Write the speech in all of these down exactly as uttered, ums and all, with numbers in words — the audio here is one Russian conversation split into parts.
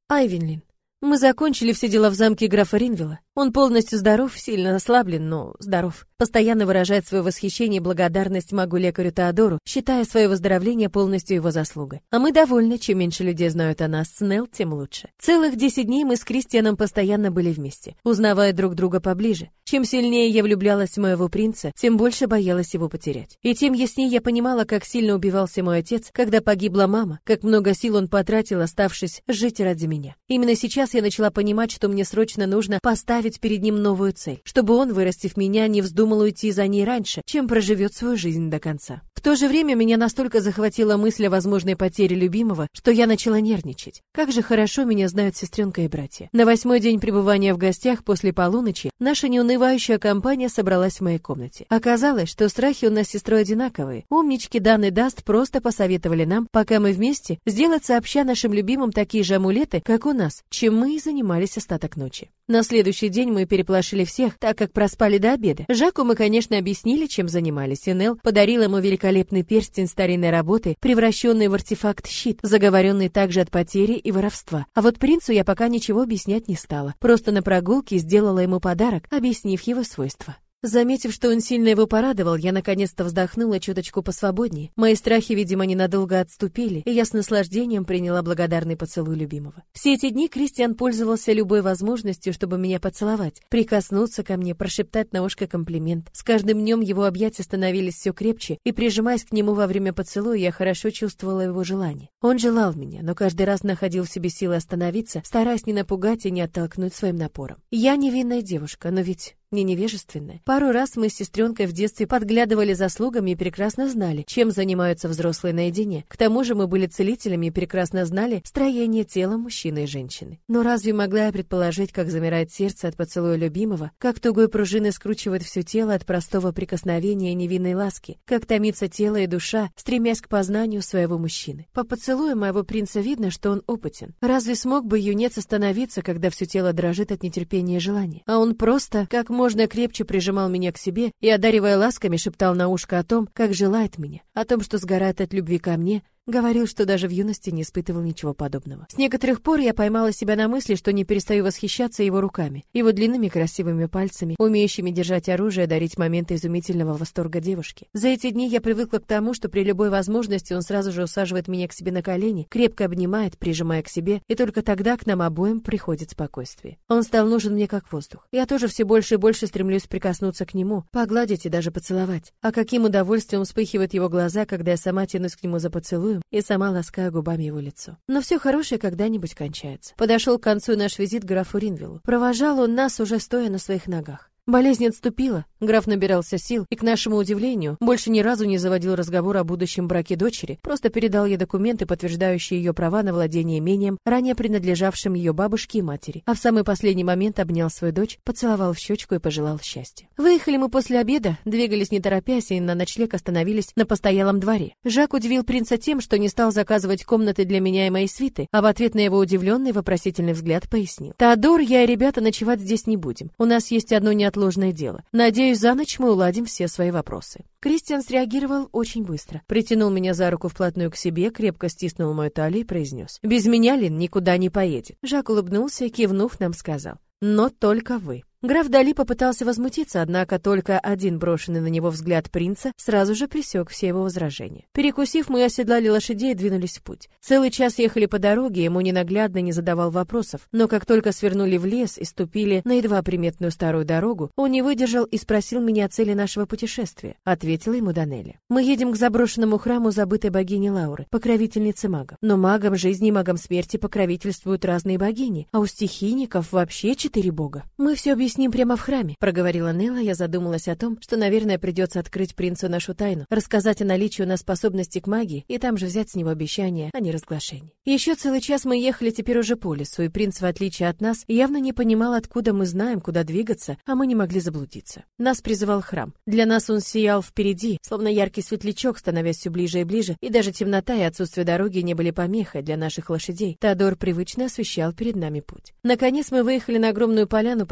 Айвенлин. Мы закончили все дела в замке графа Ринвилла. Он полностью здоров, сильно ослаблен, но здоров. Постоянно выражает свое восхищение и благодарность магу-лекарю Теодору, считая свое выздоровление полностью его заслугой. А мы довольны, чем меньше людей знают о нас с Нелл, тем лучше. Целых десять дней мы с Кристианом постоянно были вместе, узнавая друг друга поближе. Чем сильнее я влюблялась в моего принца, тем больше боялась его потерять. И тем яснее я понимала, как сильно убивался мой отец, когда погибла мама, как много сил он потратил, оставшись жить ради меня. Именно сейчас я начала понимать, что мне срочно нужно поставить перед ним новую цель, чтобы он, вырастив меня, не вздумал уйти за ней раньше, чем проживет свою жизнь до конца. В то же время меня настолько захватила мысль о возможной потере любимого, что я начала нервничать. Как же хорошо меня знают сестренка и братья. На восьмой день пребывания в гостях после полуночи наша неунывающая компания собралась в моей комнате. Оказалось, что страхи у нас с сестрой одинаковые. Умнички Дан и Даст просто посоветовали нам, пока мы вместе, сделать сообща нашим любимым такие же амулеты, как у нас, чем мы и занимались остаток ночи. На следующий день мы переполошили всех, так как проспали до обеда. Жаку мы, конечно, объяснили, чем занимались, и Нелл подарила ему великолепный перстень старинной работы, превращенный в артефакт-щит, заговоренный также от потери и воровства. А вот принцу я пока ничего объяснять не стала, просто на прогулке сделала ему подарок, объяснив его свойства. Заметив, что он сильно его порадовал, я наконец-то вздохнула чуточку посвободнее. Мои страхи, видимо, ненадолго отступили, и я с наслаждением приняла благодарный поцелуй любимого. Все эти дни Кристиан пользовался любой возможностью, чтобы меня поцеловать, прикоснуться ко мне, прошептать на ушко комплимент. С каждым днем его объятия становились все крепче, и, прижимаясь к нему во время поцелуя, я хорошо чувствовала его желание. Он желал меня, но каждый раз находил в себе силы остановиться, стараясь не напугать и не оттолкнуть своим напором. Я невинная девушка, но ведь не невежественная. Пару раз мы с сестренкой в детстве подглядывали за слугами и прекрасно знали, чем занимаются взрослые наедине. К тому же мы были целителями и прекрасно знали строение тела мужчины и женщины. Но разве могла я предположить, как замирает сердце от поцелуя любимого, как тугой пружиной скручивает все тело от простого прикосновения и невинной ласки, как томится тело и душа, стремясь к познанию своего мужчины. По поцелую моего принца видно, что он опытен. Разве смог бы юнец остановиться, когда все тело дрожит от нетерпения и желания? А он просто, как можно крепче прижимал меня к себе и, одаривая ласками, шептал на ушко о том, как желает меня, о том, что сгорает от любви ко мне, говорил, что даже в юности не испытывал ничего подобного. С некоторых пор я поймала себя на мысли, что не перестаю восхищаться его руками, его длинными красивыми пальцами, умеющими держать оружие и дарить моменты изумительного восторга девушки. За эти дни я привыкла к тому, что при любой возможности он сразу же усаживает меня к себе на колени, крепко обнимает, прижимая к себе, и только тогда к нам обоим приходит спокойствие. Он стал нужен мне как воздух. Я тоже все больше и больше стремлюсь прикоснуться к нему, погладить и даже поцеловать. А каким удовольствием вспыхивают его глаза, когда я сама тянусь к нему за поцелуем и сама ласкаю губами его лицо. Но все хорошее когда-нибудь кончается. Подошел к концу наш визит к графу Ринвиллу. Провожал он нас, уже стоя на своих ногах. Болезнь отступила, граф набирался сил и, к нашему удивлению, больше ни разу не заводил разговор о будущем браке дочери, просто передал ей документы, подтверждающие ее права на владение имением, ранее принадлежавшим ее бабушке и матери, а в самый последний момент обнял свою дочь, поцеловал в щечку и пожелал счастья. Выехали мы после обеда, двигались не торопясь и на ночлег остановились на постоялом дворе. Жак удивил принца тем, что не стал заказывать комнаты для меня и моей свиты, а в ответ на его удивленный вопросительный взгляд пояснил: «Теодор, я и ребята ночевать здесь не будем. У нас есть одно неотложное Ложное дело. Надеюсь, за ночь мы уладим все свои вопросы». Кристиан среагировал очень быстро. Притянул меня за руку вплотную к себе, крепко стиснул мою талию и произнес: «Без меня Лин никуда не поедет». Жак улыбнулся и, кивнув, нам сказал: «Но только вы». Граф Дали попытался возмутиться, однако только один брошенный на него взгляд принца сразу же пресек все его возражения. Перекусив, мы оседлали лошадей и двинулись в путь. Целый час ехали по дороге, ему ненаглядно не задавал вопросов, но как только свернули в лес и ступили на едва приметную старую дорогу, он не выдержал и спросил меня о цели нашего путешествия. Ответила ему Данелли: «Мы едем к заброшенному храму забытой богини Лауры, покровительницы магов. Но магам жизни и магам смерти покровительствуют разные богини, а у стихийников вообще четыре бога. Мы все объясним прямо в храме», — проговорила Нелла. Я задумалась о том, что, наверное, придется открыть принцу нашу тайну, рассказать о наличии у нас способности к магии и там же взять с него обещание, а не разглашение. Еще целый час мы ехали теперь уже по лесу, и принц, в отличие от нас, явно не понимал, откуда мы знаем, куда двигаться, а мы не могли заблудиться. Нас призывал храм. Для нас он сиял впереди, словно яркий светлячок, становясь все ближе и ближе, и даже темнота и отсутствие дороги не были помехой для наших лошадей. Теодор привычно освещал перед нами путь. Наконец мы выехали на огромную поляну, посередине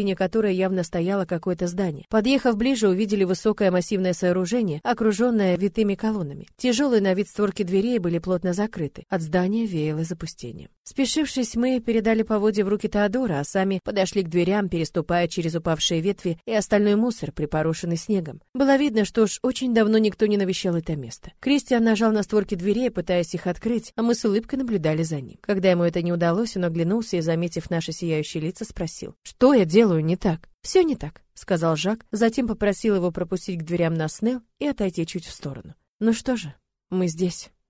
посредине которой явно стояло какое-то здание. Подъехав ближе, увидели высокое массивное сооружение, окруженное витыми колоннами. Тяжелые на вид створки дверей были плотно закрыты. От здания веяло запустением. Спешившись, мы передали поводья в руки Теодора, а сами подошли к дверям, переступая через упавшие ветви и остальной мусор, припорошенный снегом. Было видно, что уж очень давно никто не навещал это место. Кристиан нажал на створки дверей, пытаясь их открыть, а мы с улыбкой наблюдали за ним. Когда ему это не удалось, он оглянулся и, заметив наши сияющие лица, спросил: «Что я делаю не так?» «Все не так», — сказал Жак, затем попросил его пропустить к дверям нас Снелл и отойти чуть в сторону. «Ну что же, мы здесь».